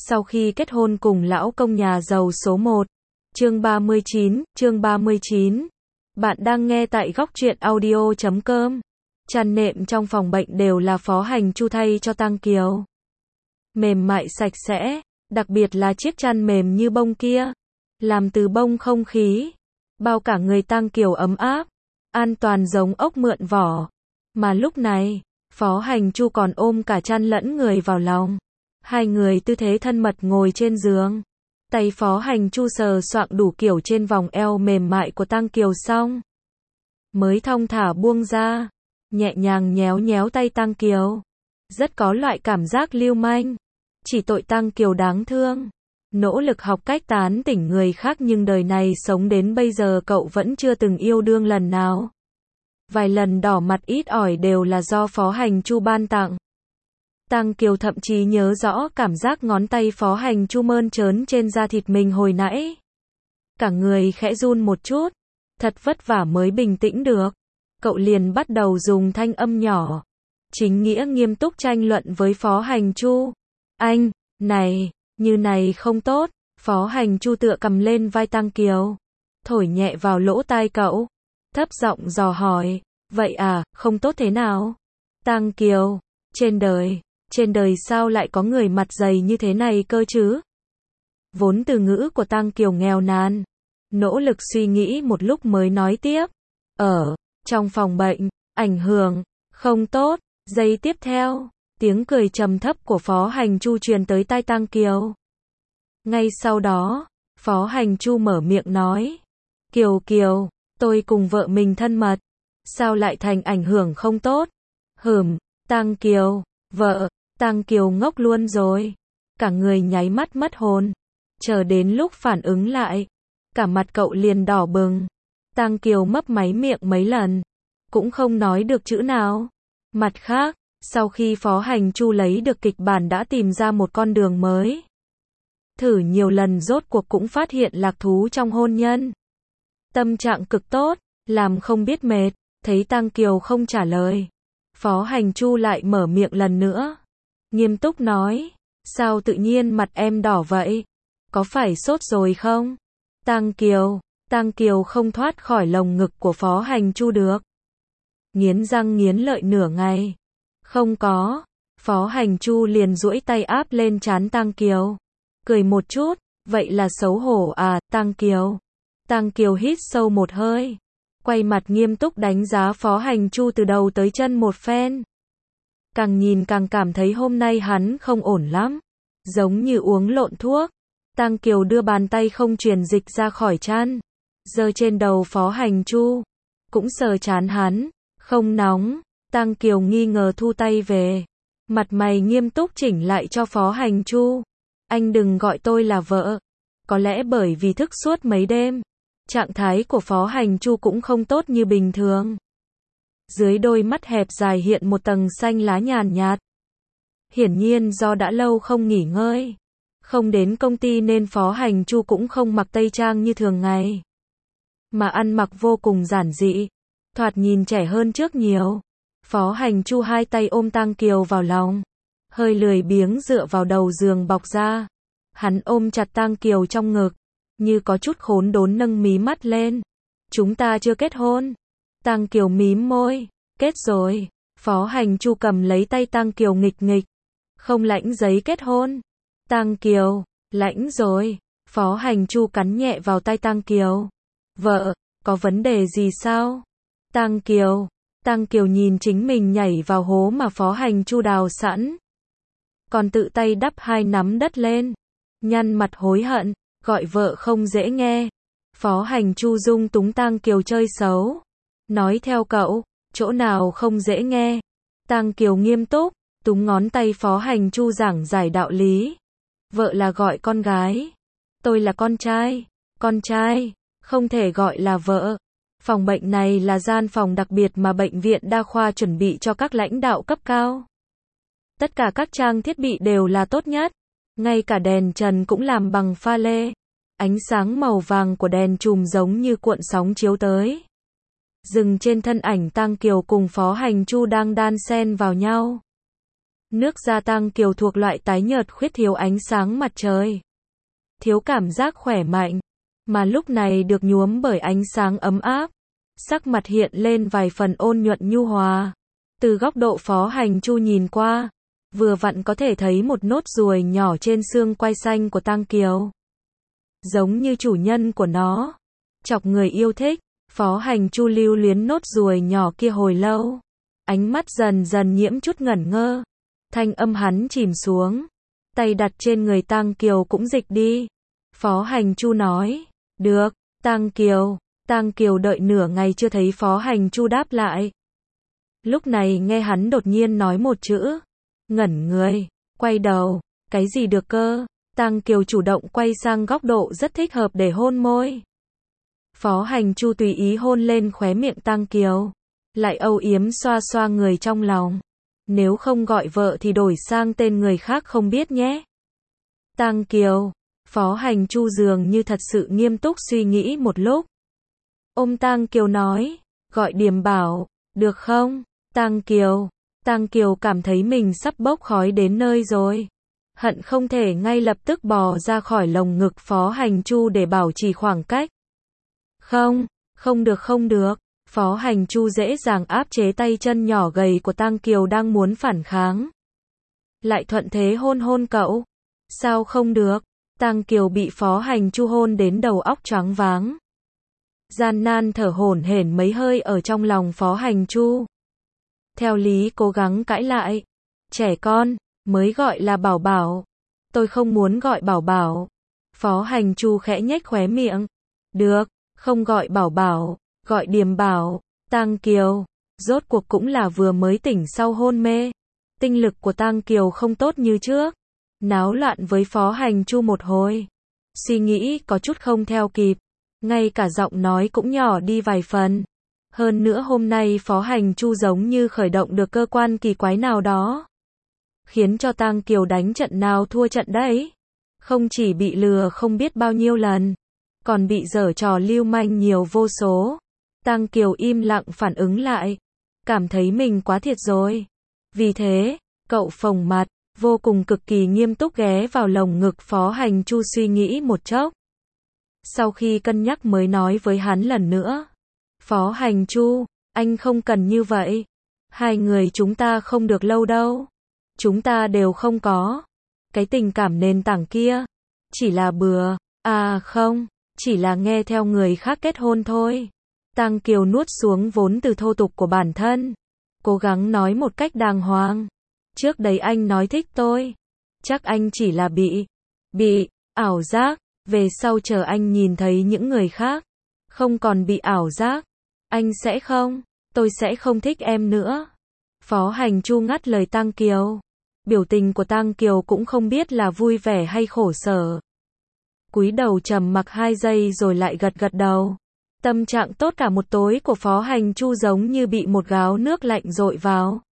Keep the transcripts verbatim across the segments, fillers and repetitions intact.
sau khi kết hôn cùng lão công nhà giàu số một. Chương ba mươi chín, chương ba mươi chín. Bạn đang nghe tại góc truyện audio chấm com. Chăn nệm trong phòng bệnh đều là Phó Hành Chu thay cho Tăng Kiều. Mềm mại sạch sẽ, đặc biệt là chiếc chăn mềm như bông kia, làm từ bông không khí, bao cả người Tăng Kiều ấm áp, an toàn giống ốc mượn vỏ. Mà lúc này, Phó Hành Chu còn ôm cả chăn lẫn người vào lòng. Hai người tư thế thân mật ngồi trên giường. Tay Phó Hành Chu sờ soạng đủ kiểu trên vòng eo mềm mại của Tăng Kiều xong, mới thong thả buông ra, nhẹ nhàng nhéo nhéo tay Tăng Kiều. Rất có loại cảm giác lưu manh. Chỉ tội Tăng Kiều đáng thương. Nỗ lực học cách tán tỉnh người khác nhưng đời này sống đến bây giờ cậu vẫn chưa từng yêu đương lần nào. Vài lần đỏ mặt ít ỏi đều là do Phó Hành Chu ban tặng. Tăng Kiều thậm chí nhớ rõ cảm giác ngón tay Phó Hành Chu mơn trớn trên da thịt mình hồi nãy. Cả người khẽ run một chút. Thật vất vả mới bình tĩnh được. Cậu liền bắt đầu dùng thanh âm nhỏ, chính nghĩa nghiêm túc tranh luận với Phó Hành Chu. Anh, này, như này không tốt. Phó Hành Chu tựa cầm lên vai Tăng Kiều, thổi nhẹ vào lỗ tai cậu, thấp giọng dò hỏi, vậy à, không tốt thế nào? Tăng Kiều, trên đời, trên đời sao lại có người mặt dày như thế này cơ chứ? Vốn từ ngữ của Tăng Kiều nghèo nàn, nỗ lực suy nghĩ một lúc mới nói tiếp. Ở trong phòng bệnh, ảnh hưởng không tốt. Giây tiếp theo, tiếng cười trầm thấp của Phó Hành Chu truyền tới tai Tăng Kiều. Ngay sau đó, Phó Hành Chu mở miệng nói, Kiều Kiều, tôi cùng vợ mình thân mật, sao lại thành ảnh hưởng không tốt? Hửm, Tăng Kiều, vợ. Tăng Kiều ngốc luôn rồi. Cả người nháy mắt mất hồn. Chờ đến lúc phản ứng lại, cả mặt cậu liền đỏ bừng. Tăng Kiều mấp máy miệng mấy lần, cũng không nói được chữ nào. Mặt khác, sau khi Phó Hành Chu lấy được kịch bản đã tìm ra một con đường mới. Thử nhiều lần rốt cuộc cũng phát hiện lạc thú trong hôn nhân. Tâm trạng cực tốt, làm không biết mệt. Thấy Tăng Kiều không trả lời, Phó Hành Chu lại mở miệng lần nữa. Nghiêm túc nói, sao tự nhiên mặt em đỏ vậy? Có phải sốt rồi không? Tăng Kiều, Tăng Kiều không thoát khỏi lồng ngực của Phó Hành Chu được. Nghiến răng nghiến lợi nửa ngày. Không có. Phó Hành Chu liền duỗi tay áp lên trán Tăng Kiều. Cười một chút, vậy là xấu hổ à, Tăng Kiều. Tăng Kiều hít sâu một hơi, quay mặt nghiêm túc đánh giá Phó Hành Chu từ đầu tới chân một phen. Càng nhìn càng cảm thấy hôm nay hắn không ổn lắm, giống như uống lộn thuốc. Tăng Kiều đưa bàn tay không truyền dịch ra khỏi chăn, giơ trên đầu Phó Hành Chu, cũng sờ trán hắn, không nóng. Tăng Kiều nghi ngờ thu tay về, mặt mày nghiêm túc chỉnh lại cho Phó Hành Chu. Anh đừng gọi tôi là vợ. Có lẽ bởi vì thức suốt mấy đêm, trạng thái của Phó Hành Chu cũng không tốt như bình thường. Dưới đôi mắt hẹp dài hiện một tầng xanh lá nhàn nhạt. Hiển nhiên do đã lâu không nghỉ ngơi, không đến công ty nên Phó Hành Chu cũng không mặc tây trang như thường ngày, mà ăn mặc vô cùng giản dị, thoạt nhìn trẻ hơn trước nhiều. Phó Hành Chu hai tay ôm Tăng Kiều vào lòng, hơi lười biếng dựa vào đầu giường bọc ra. Hắn ôm chặt Tăng Kiều trong ngực, như có chút khốn đốn nâng mí mắt lên. Chúng ta chưa kết hôn. Tăng Kiều mím môi, kết rồi. Phó Hành Chu cầm lấy tay Tăng Kiều nghịch nghịch. Không lãnh giấy kết hôn. Tăng Kiều, lãnh rồi. Phó Hành Chu cắn nhẹ vào tay Tăng Kiều. Vợ, có vấn đề gì sao? Tăng Kiều, Tăng Kiều nhìn chính mình nhảy vào hố mà Phó Hành Chu đào sẵn, còn tự tay đắp hai nắm đất lên, nhăn mặt hối hận, gọi vợ không dễ nghe. Phó Hành Chu dung túng Tăng Kiều chơi xấu, nói theo cậu, chỗ nào không dễ nghe. Tăng Kiều nghiêm túc, túng ngón tay Phó Hành Chu giảng giải đạo lý. Vợ là gọi con gái, tôi là con trai, con trai, không thể gọi là vợ. Phòng bệnh này là gian phòng đặc biệt mà bệnh viện đa khoa chuẩn bị cho các lãnh đạo cấp cao. Tất cả các trang thiết bị đều là tốt nhất, ngay cả đèn trần cũng làm bằng pha lê. Ánh sáng màu vàng của đèn chùm giống như cuộn sóng chiếu tới, dừng trên thân ảnh Tăng Kiều cùng Phó Hành Chu đang đan xen vào nhau. Nước da Tăng Kiều thuộc loại tái nhợt khuyết thiếu ánh sáng mặt trời. Thiếu cảm giác khỏe mạnh, mà lúc này được nhuốm bởi ánh sáng ấm áp. Sắc mặt hiện lên vài phần ôn nhuận nhu hòa. Từ góc độ Phó Hành Chu nhìn qua, vừa vặn có thể thấy một nốt ruồi nhỏ trên xương quai xanh của Tăng Kiều. Giống như chủ nhân của nó. Chọc người yêu thích, Phó Hành Chu lưu luyến nốt ruồi nhỏ kia hồi lâu. Ánh mắt dần dần nhiễm chút ngẩn ngơ. Thanh âm hắn chìm xuống. Tay đặt trên người Tăng Kiều cũng dịch đi. Phó Hành Chu nói, được, Tăng Kiều. Tăng Kiều đợi nửa ngày chưa thấy Phó Hành Chu đáp lại. Lúc này nghe hắn đột nhiên nói một chữ. Ngẩn người, quay đầu, cái gì được cơ? Tăng Kiều chủ động quay sang góc độ rất thích hợp để hôn môi. Phó Hành Chu tùy ý hôn lên khóe miệng Tăng Kiều. Lại âu yếm xoa xoa người trong lòng. Nếu không gọi vợ thì đổi sang tên người khác không biết nhé. Tăng Kiều. Phó Hành Chu dường như thật sự nghiêm túc suy nghĩ một lúc. Ôm Tăng Kiều nói, gọi Điềm Bảo, được không? Tăng Kiều. Tăng Kiều cảm thấy mình sắp bốc khói đến nơi rồi. Hận không thể ngay lập tức bò ra khỏi lồng ngực Phó Hành Chu để bảo trì khoảng cách. Không, không được không được. Phó Hành Chu dễ dàng áp chế tay chân nhỏ gầy của Tăng Kiều đang muốn phản kháng. Lại thuận thế hôn hôn cậu. Sao không được? Tăng Kiều bị Phó Hành Chu hôn đến đầu óc choáng váng. Gian nan thở hổn hển mấy hơi ở trong lòng Phó Hành Chu. Theo lý cố gắng cãi lại. Trẻ con, mới gọi là bảo bảo. Tôi không muốn gọi bảo bảo. Phó Hành Chu khẽ nhếch khóe miệng. Được, không gọi bảo bảo, gọi Điềm Bảo. Tăng Kiều, rốt cuộc cũng là vừa mới tỉnh sau hôn mê. Tinh lực của Tăng Kiều không tốt như trước. Náo loạn với Phó Hành Chu một hồi. Suy nghĩ có chút không theo kịp. Ngay cả giọng nói cũng nhỏ đi vài phần. Hơn nữa hôm nay Phó Hành Chu giống như khởi động được cơ quan kỳ quái nào đó. Khiến cho Tăng Kiều đánh trận nào thua trận đấy. Không chỉ bị lừa không biết bao nhiêu lần. Còn bị giở trò lưu manh nhiều vô số. Tăng Kiều im lặng phản ứng lại. Cảm thấy mình quá thiệt rồi. Vì thế, cậu phồng mặt, vô cùng cực kỳ nghiêm túc ghé vào lồng ngực Phó Hành Chu suy nghĩ một chốc. Sau khi cân nhắc mới nói với hắn lần nữa. Phó Hành Chu, anh không cần như vậy. Hai người chúng ta không được lâu đâu. Chúng ta đều không có. Cái tình cảm nền tảng kia. Chỉ là bừa. À không, chỉ là nghe theo người khác kết hôn thôi. Tăng Kiều nuốt xuống vốn từ thô tục của bản thân. Cố gắng nói một cách đàng hoàng. Trước đấy anh nói thích tôi. Chắc anh chỉ là bị. Bị. Ảo giác. Về sau chờ anh nhìn thấy những người khác. Không còn bị ảo giác. Anh sẽ không. Tôi sẽ không thích em nữa. Phó Hành Chu ngắt lời Tăng Kiều. Biểu tình của Tăng Kiều cũng không biết là vui vẻ hay khổ sở. Cúi đầu trầm mặc hai giây rồi lại gật gật đầu. Tâm trạng tốt cả một tối của Phó Hành Chu giống như bị một gáo nước lạnh dội vào.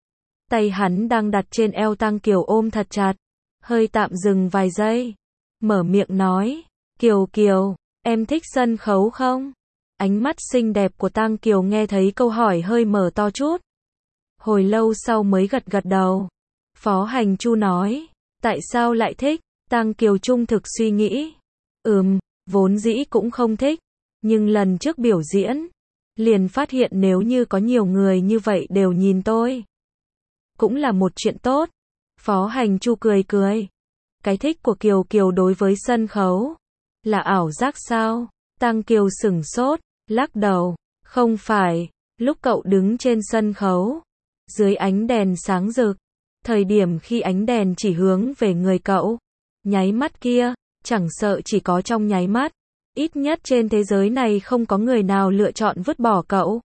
Tay hắn đang đặt trên eo Tăng Kiều ôm thật chặt. Hơi tạm dừng vài giây. Mở miệng nói. Kiều Kiều, em thích sân khấu không? Ánh mắt xinh đẹp của Tăng Kiều nghe thấy câu hỏi hơi mở to chút. Hồi lâu sau mới gật gật đầu. Phó Hành Chu nói. Tại sao lại thích? Tăng Kiều trung thực suy nghĩ. Ừm, vốn dĩ cũng không thích. Nhưng lần trước biểu diễn, liền phát hiện nếu như có nhiều người như vậy đều nhìn tôi. Cũng là một chuyện tốt. Phó Hành Chu cười cười. Cái thích của Kiều Kiều đối với sân khấu là ảo giác sao? Tăng Kiều sửng sốt, lắc đầu. Không phải, lúc cậu đứng trên sân khấu, dưới ánh đèn sáng rực, thời điểm khi ánh đèn chỉ hướng về người cậu, nháy mắt kia, chẳng sợ chỉ có trong nháy mắt, ít nhất trên thế giới này không có người nào lựa chọn vứt bỏ cậu.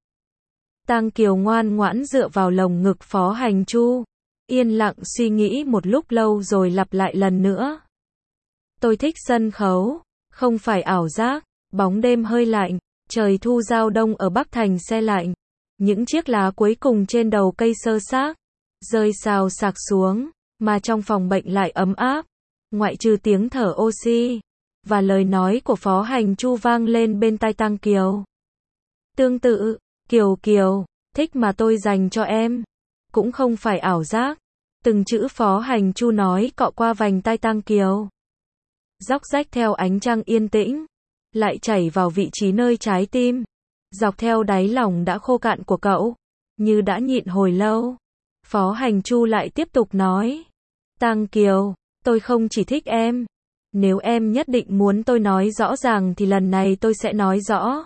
Tăng Kiều ngoan ngoãn dựa vào lồng ngực Phó Hành Chu, yên lặng suy nghĩ một lúc lâu rồi lặp lại lần nữa. Tôi thích sân khấu, không phải ảo giác. Bóng đêm hơi lạnh, trời thu giao đông ở Bắc Thành se lạnh. Những chiếc lá cuối cùng trên đầu cây sơ xác, rơi xào xạc xuống, mà trong phòng bệnh lại ấm áp. Ngoại trừ tiếng thở oxy, và lời nói của Phó Hành Chu vang lên bên tai Tăng Kiều. Tương tự, Kiều Kiều, thích mà tôi dành cho em, cũng không phải ảo giác. Từng chữ Phó Hành Chu nói cọ qua vành tai Tang Kiều. Róc rách theo ánh trăng yên tĩnh, lại chảy vào vị trí nơi trái tim, dọc theo đáy lòng đã khô cạn của cậu, như đã nhịn hồi lâu. Phó Hành Chu lại tiếp tục nói, Tang Kiều, tôi không chỉ thích em. Nếu em nhất định muốn tôi nói rõ ràng thì lần này tôi sẽ nói rõ.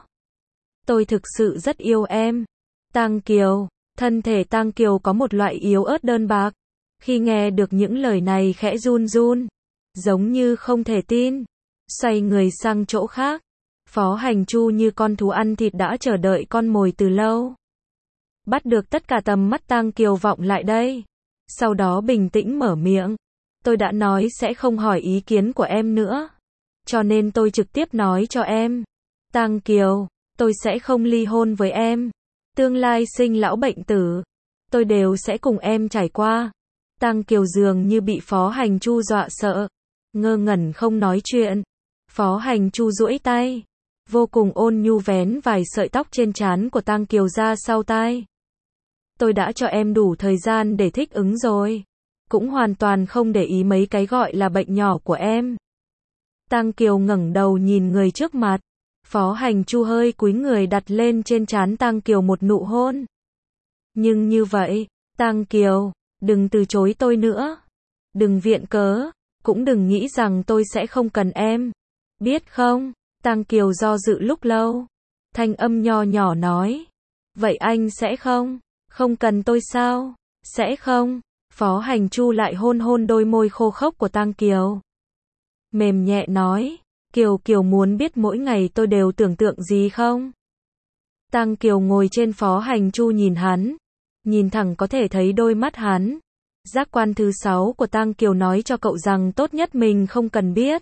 Tôi thực sự rất yêu em. Tang Kiều, thân thể Tang Kiều có một loại yếu ớt đơn bạc. Khi nghe được những lời này khẽ run run, giống như không thể tin. Xoay người sang chỗ khác. Phó Hành Chu như con thú ăn thịt đã chờ đợi con mồi từ lâu. Bắt được tất cả tầm mắt Tang Kiều vọng lại đây. Sau đó bình tĩnh mở miệng. Tôi đã nói sẽ không hỏi ý kiến của em nữa. Cho nên tôi trực tiếp nói cho em. Tang Kiều, tôi sẽ không ly hôn với em. Tương lai sinh lão bệnh tử, tôi đều sẽ cùng em trải qua. Tang Kiều dường như bị Phó Hành Chu dọa sợ, ngơ ngẩn không nói chuyện. Phó Hành Chu duỗi tay, vô cùng ôn nhu vén vài sợi tóc trên trán của Tang Kiều ra sau tai. Tôi đã cho em đủ thời gian để thích ứng rồi. Cũng hoàn toàn không để ý mấy cái gọi là bệnh nhỏ của em. Tang Kiều ngẩng đầu nhìn người trước mặt. Phó Hành Chu hơi cúi người đặt lên trên trán Tang Kiều một nụ hôn. Nhưng như vậy, Tang Kiều, đừng từ chối tôi nữa. Đừng viện cớ, cũng đừng nghĩ rằng tôi sẽ không cần em. Biết không? Tang Kiều do dự lúc lâu. Thanh âm nho nhỏ nói. Vậy anh sẽ không? Không cần tôi sao? Sẽ không? Phó Hành Chu lại hôn hôn đôi môi khô khốc của Tang Kiều. Mềm nhẹ nói. Kiều Kiều muốn biết mỗi ngày tôi đều tưởng tượng gì không? Tang Kiều ngồi trên Phó Hành Chu nhìn hắn. Nhìn thẳng có thể thấy đôi mắt hắn. Giác quan thứ sáu của Tang Kiều nói cho cậu rằng tốt nhất mình không cần biết.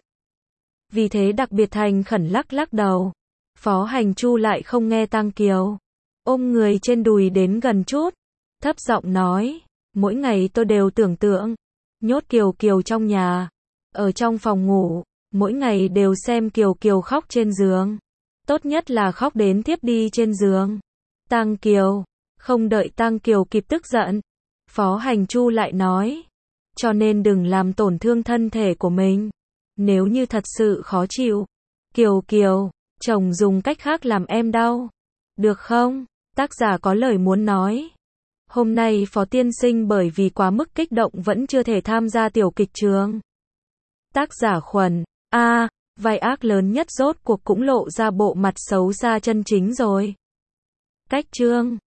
Vì thế đặc biệt thành khẩn lắc lắc đầu. Phó Hành Chu lại không nghe Tang Kiều. Ôm người trên đùi đến gần chút. Thấp giọng nói. Mỗi ngày tôi đều tưởng tượng. Nhốt Kiều Kiều trong nhà. Ở trong phòng ngủ. Mỗi ngày đều xem Kiều Kiều khóc trên giường. Tốt nhất là khóc đến thiếp đi trên giường. Tang Kiều. Không đợi Tang Kiều kịp tức giận. Phó Hành Chu lại nói. Cho nên đừng làm tổn thương thân thể của mình. Nếu như thật sự khó chịu. Kiều Kiều. Chồng dùng cách khác làm em đau. Được không? Tác giả có lời muốn nói. Hôm nay Phó Tiên Sinh bởi vì quá mức kích động vẫn chưa thể tham gia tiểu kịch trường. Tác giả Khuẩn. A, à, vai ác lớn nhất rốt cuộc cũng lộ ra bộ mặt xấu xa chân chính rồi. Cách chương